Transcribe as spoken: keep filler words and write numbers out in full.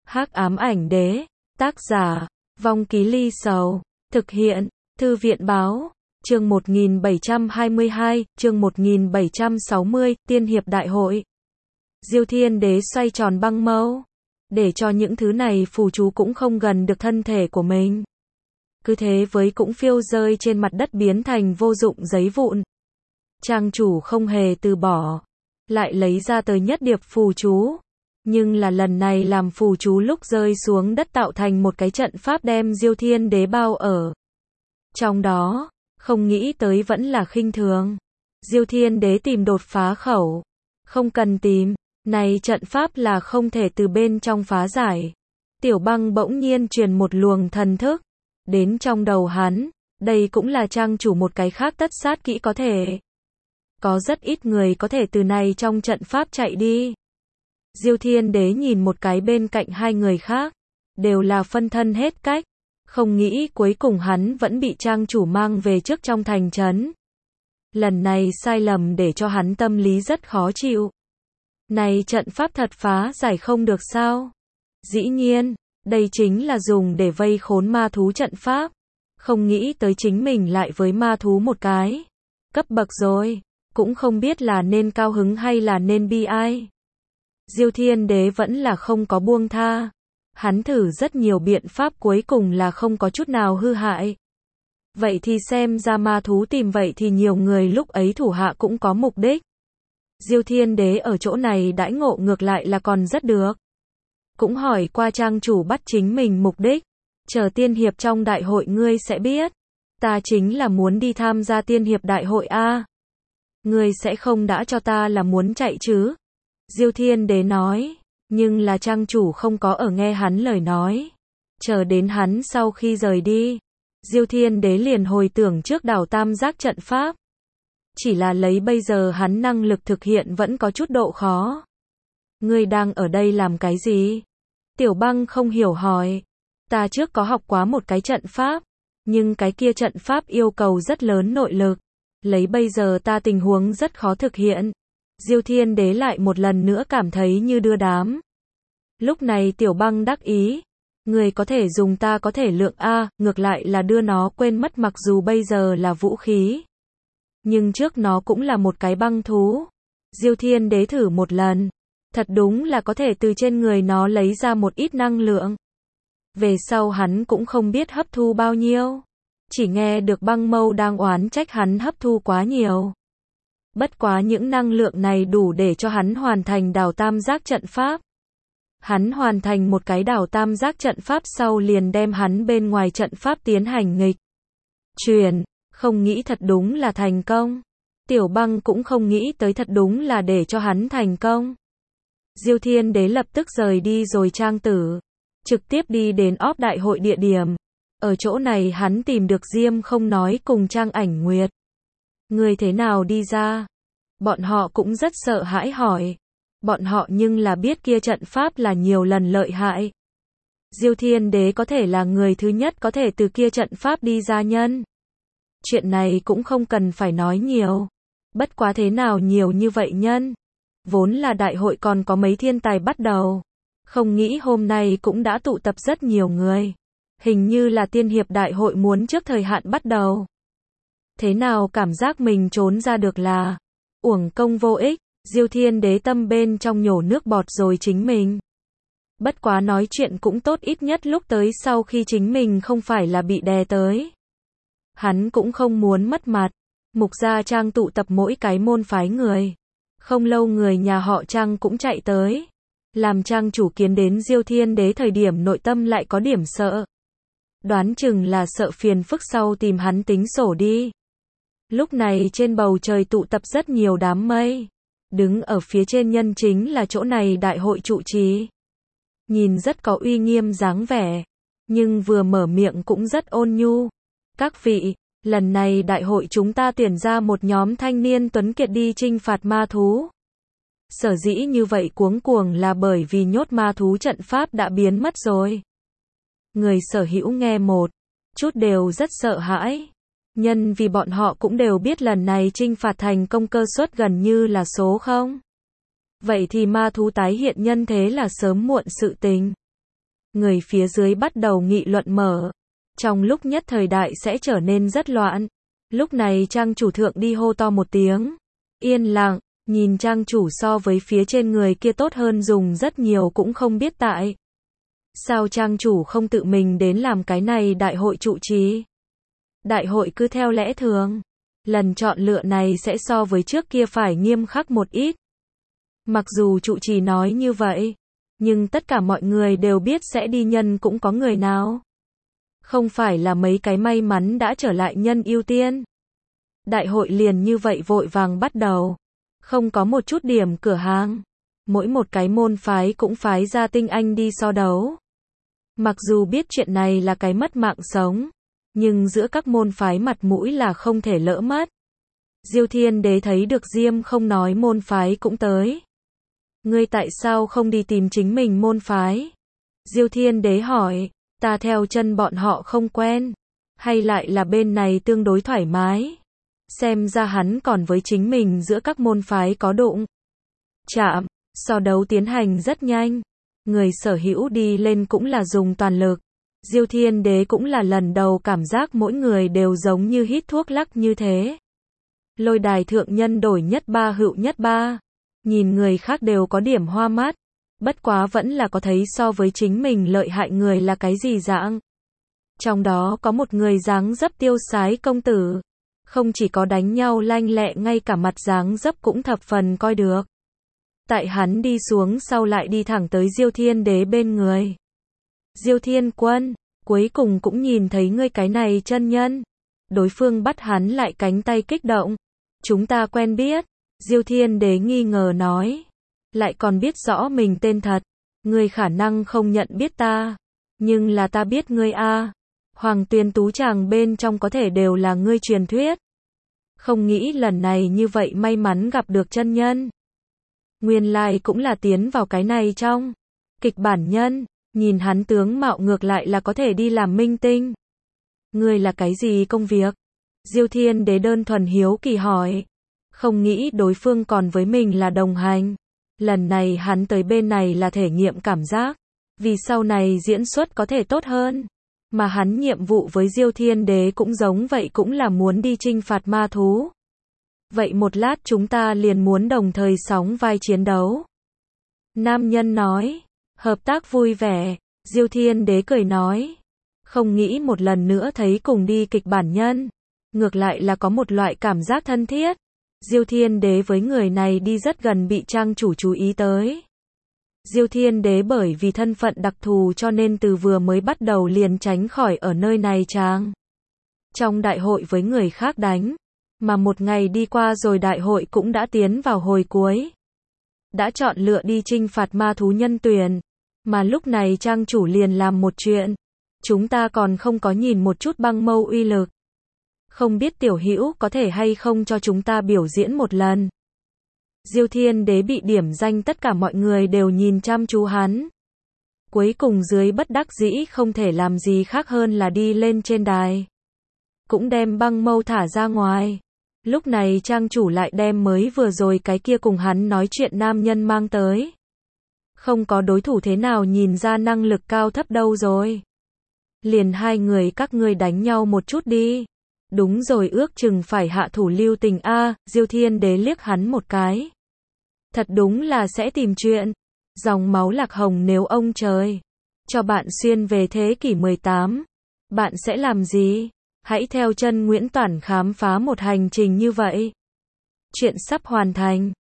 Hắc ám ảnh đế, tác giả, Vong Ký Ly Sầu, thực hiện, Thư viện báo, chương một nghìn bảy trăm hai mươi hai, chương một nghìn bảy trăm sáu mươi, Tiên hiệp đại hội. Diêu Thiên Đế xoay tròn băng mâu, để cho những thứ này phù chú cũng không gần được thân thể của mình. Cứ thế với cũng phiêu rơi trên mặt đất biến thành vô dụng giấy vụn. Trang chủ không hề từ bỏ, lại lấy ra tới nhất điệp phù chú. Nhưng là lần này làm phù chú lúc rơi xuống đất tạo thành một cái trận pháp đem Diêu Thiên Đế bao ở. Trong đó, không nghĩ tới vẫn là khinh thường. Diêu Thiên Đế tìm đột phá khẩu. Không cần tìm, này trận pháp là không thể từ bên trong phá giải. Tiểu Băng bỗng nhiên truyền một luồng thần thức đến trong đầu hắn, đây cũng là trang chủ một cái khác tất sát kỹ có thể. Có rất ít người có thể từ này trong trận pháp chạy đi. Diêu Thiên Đế nhìn một cái bên cạnh hai người khác, đều là phân thân hết cách, không nghĩ cuối cùng hắn vẫn bị trang chủ mang về trước trong thành trấn. Lần này sai lầm để cho hắn tâm lý rất khó chịu. Này trận pháp thật phá giải không được sao? Dĩ nhiên, đây chính là dùng để vây khốn ma thú trận pháp. Không nghĩ tới chính mình lại với ma thú một cái cấp bậc rồi, cũng không biết là nên cao hứng hay là nên bi ai. Diêu Thiên Đế vẫn là không có buông tha. Hắn thử rất nhiều biện pháp cuối cùng là không có chút nào hư hại. Vậy thì xem ra ma thú tìm vậy thì nhiều người lúc ấy thủ hạ cũng có mục đích. Diêu Thiên Đế ở chỗ này đãi ngộ ngược lại là còn rất được. Cũng hỏi qua trang chủ bắt chính mình mục đích. Chờ tiên hiệp trong đại hội ngươi sẽ biết. Ta chính là muốn đi tham gia tiên hiệp đại hội a. Ngươi sẽ không đã cho ta là muốn chạy chứ? Diêu Thiên Đế nói, nhưng là trang chủ không có ở nghe hắn lời nói. Chờ đến hắn sau khi rời đi, Diêu Thiên Đế liền hồi tưởng trước đảo tam giác trận pháp. Chỉ là lấy bây giờ hắn năng lực thực hiện vẫn có chút độ khó. Ngươi đang ở đây làm cái gì? Tiểu Băng không hiểu hỏi. Ta trước có học quá một cái trận pháp, nhưng cái kia trận pháp yêu cầu rất lớn nội lực. Lấy bây giờ ta tình huống rất khó thực hiện. Diêu Thiên Đế lại một lần nữa cảm thấy như đưa đám. Lúc này Tiểu Băng đắc ý. Người có thể dùng ta có thể lượng A, ngược lại là đưa nó quên mất mặc dù bây giờ là vũ khí. Nhưng trước nó cũng là một cái băng thú. Diêu Thiên Đế thử một lần. Thật đúng là có thể từ trên người nó lấy ra một ít năng lượng. Về sau hắn cũng không biết hấp thu bao nhiêu. Chỉ nghe được băng mâu đang oán trách hắn hấp thu quá nhiều. Bất quá những năng lượng này đủ để cho hắn hoàn thành đảo tam giác trận pháp. Hắn hoàn thành một cái đảo tam giác trận pháp sau liền đem hắn bên ngoài trận pháp tiến hành nghịch chuyển, không nghĩ thật đúng là thành công. Tiểu Băng cũng không nghĩ tới thật đúng là để cho hắn thành công. Diêu Thiên Đế lập tức rời đi rồi trang tử, trực tiếp đi đến óp đại hội địa điểm. Ở chỗ này hắn tìm được Diêm không nói cùng Trang Ảnh Nguyệt. Người thế nào đi ra? Bọn họ cũng rất sợ hãi hỏi. Bọn họ nhưng là biết kia trận pháp là nhiều lần lợi hại. Diêu Thiên Đế có thể là người thứ nhất có thể từ kia trận pháp đi ra nhân. Chuyện này cũng không cần phải nói nhiều. Bất quá thế nào nhiều như vậy nhân? Vốn là đại hội còn có mấy thiên tài bắt đầu. Không nghĩ hôm nay cũng đã tụ tập rất nhiều người. Hình như là tiên hiệp đại hội muốn trước thời hạn bắt đầu. Thế nào cảm giác mình trốn ra được là uổng công vô ích. Diêu Thiên Đế tâm bên trong nhổ nước bọt rồi chính mình. Bất quá nói chuyện cũng tốt, ít nhất lúc tới sau khi chính mình không phải là bị đè tới. Hắn cũng không muốn mất mặt. Mục gia Trang tụ tập mỗi cái môn phái người. Không lâu người nhà họ Trang cũng chạy tới. Làm Trang chủ kiến đến Diêu Thiên Đế thời điểm nội tâm lại có điểm sợ. Đoán chừng là sợ phiền phức sau tìm hắn tính sổ đi. Lúc này trên bầu trời tụ tập rất nhiều đám mây. Đứng ở phía trên nhân chính là chỗ này đại hội trụ trì. Nhìn rất có uy nghiêm dáng vẻ. Nhưng vừa mở miệng cũng rất ôn nhu. Các vị, lần này đại hội chúng ta tuyển ra một nhóm thanh niên tuấn kiệt đi chinh phạt ma thú. Sở dĩ như vậy cuống cuồng là bởi vì nhốt ma thú trận pháp đã biến mất rồi. Người sở hữu nghe một chút đều rất sợ hãi. Nhân vì bọn họ cũng đều biết lần này chinh phạt thành công cơ suất gần như là số không. Vậy thì ma thú tái hiện nhân thế là sớm muộn sự tình. người phía dưới bắt đầu nghị luận mở. Trong lúc nhất thời đại sẽ trở nên rất loạn. Lúc này trang chủ thượng đi hô to một tiếng. Yên lặng, nhìn trang chủ so với phía trên người kia tốt hơn dùng rất nhiều cũng không biết tại. Sao trang chủ không tự mình đến làm cái này đại hội trụ trì? Đại hội cứ theo lẽ thường. Lần chọn lựa này sẽ so với trước kia phải nghiêm khắc một ít. Mặc dù trụ trì nói như vậy, nhưng tất cả mọi người đều biết sẽ đi nhân cũng có người nào. Không phải là mấy cái may mắn đã trở lại nhân ưu tiên. Đại hội liền như vậy vội vàng bắt đầu. Không có một chút điểm cửa hàng. Mỗi một cái môn phái cũng phái ra tinh anh đi so đấu. Mặc dù biết chuyện này là cái mất mạng sống, nhưng giữa các môn phái mặt mũi là không thể lỡ mất. Diêu Thiên Đế thấy được Diêm không nói môn phái cũng tới. Ngươi tại sao không đi tìm chính mình môn phái? Diêu Thiên Đế hỏi, ta theo chân bọn họ không quen, hay lại là bên này tương đối thoải mái? Xem ra hắn còn với chính mình giữa các môn phái có đụng chạm, so đấu tiến hành rất nhanh. Người sở hữu đi lên cũng là dùng toàn lực. Diêu Thiên Đế cũng là lần đầu cảm giác mỗi người đều giống như hít thuốc lắc như thế. Lôi đài thượng nhân đổi nhất ba hữu nhất ba. Nhìn người khác đều có điểm hoa mắt. Bất quá vẫn là có thấy so với chính mình lợi hại người là cái gì dạng. Trong đó có một người dáng dấp tiêu sái công tử. Không chỉ có đánh nhau lanh lẹ, ngay cả mặt dáng dấp cũng thập phần coi được. Tại hắn đi xuống sau lại đi thẳng tới Diêu Thiên Đế bên người. Diêu Thiên Quân, cuối cùng cũng nhìn thấy ngươi cái này chân nhân. Đối phương bắt hắn lại cánh tay kích động. Chúng ta quen biết. Diêu Thiên Đế nghi ngờ nói. Lại còn biết rõ mình tên thật. Ngươi khả năng không nhận biết ta. Nhưng là ta biết ngươi a. Hoàng Tuyên Tú Tràng bên trong có thể đều là ngươi truyền thuyết. Không nghĩ lần này như vậy may mắn gặp được chân nhân. Nguyên lai cũng là tiến vào cái này trong kịch bản nhân. Nhìn hắn tướng mạo ngược lại là có thể đi làm minh tinh. Ngươi là cái gì công việc? Diêu Thiên Đế đơn thuần hiếu kỳ hỏi. Không nghĩ đối phương còn với mình là đồng hành. Lần này hắn tới bên này là thể nghiệm cảm giác. Vì sau này diễn xuất có thể tốt hơn. Mà hắn nhiệm vụ với Diêu Thiên Đế cũng giống vậy, cũng là muốn đi chinh phạt ma thú. Vậy một lát chúng ta liền muốn đồng thời sóng vai chiến đấu. Nam nhân nói. Hợp tác vui vẻ. Diêu Thiên Đế cười nói. Không nghĩ một lần nữa thấy cùng đi kịch bản nhân. Ngược lại là có một loại cảm giác thân thiết. Diêu Thiên Đế với người này đi rất gần bị trang chủ chú ý tới. Diêu Thiên Đế bởi vì thân phận đặc thù cho nên từ vừa mới bắt đầu liền tránh khỏi ở nơi này trang. Trong đại hội với người khác đánh. Mà một ngày đi qua rồi đại hội cũng đã tiến vào hồi cuối. Đã chọn lựa đi chinh phạt ma thú nhân tuyển. Mà lúc này trang chủ liền làm một chuyện. Chúng ta còn không có nhìn một chút băng mâu uy lực. Không biết tiểu hữu có thể hay không cho chúng ta biểu diễn một lần. Diêu Thiên Đế bị điểm danh, tất cả mọi người đều nhìn chăm chú hắn. Cuối cùng dưới bất đắc dĩ không thể làm gì khác hơn là đi lên trên đài. Cũng đem băng mâu thả ra ngoài. Lúc này trang chủ lại đem mới vừa rồi cái kia cùng hắn nói chuyện nam nhân mang tới. Không có đối thủ thế nào nhìn ra năng lực cao thấp đâu rồi. Liền hai người các ngươi đánh nhau một chút đi. Đúng rồi, ước chừng phải hạ thủ lưu tình a. À, Diêu Thiên Đế liếc hắn một cái. Thật đúng là sẽ tìm chuyện. Dòng máu Lạc Hồng nếu ông trời cho bạn xuyên về thế kỷ mười tám, bạn sẽ làm gì? Hãy theo chân Nguyễn Toản khám phá một hành trình như vậy. Chuyện sắp hoàn thành.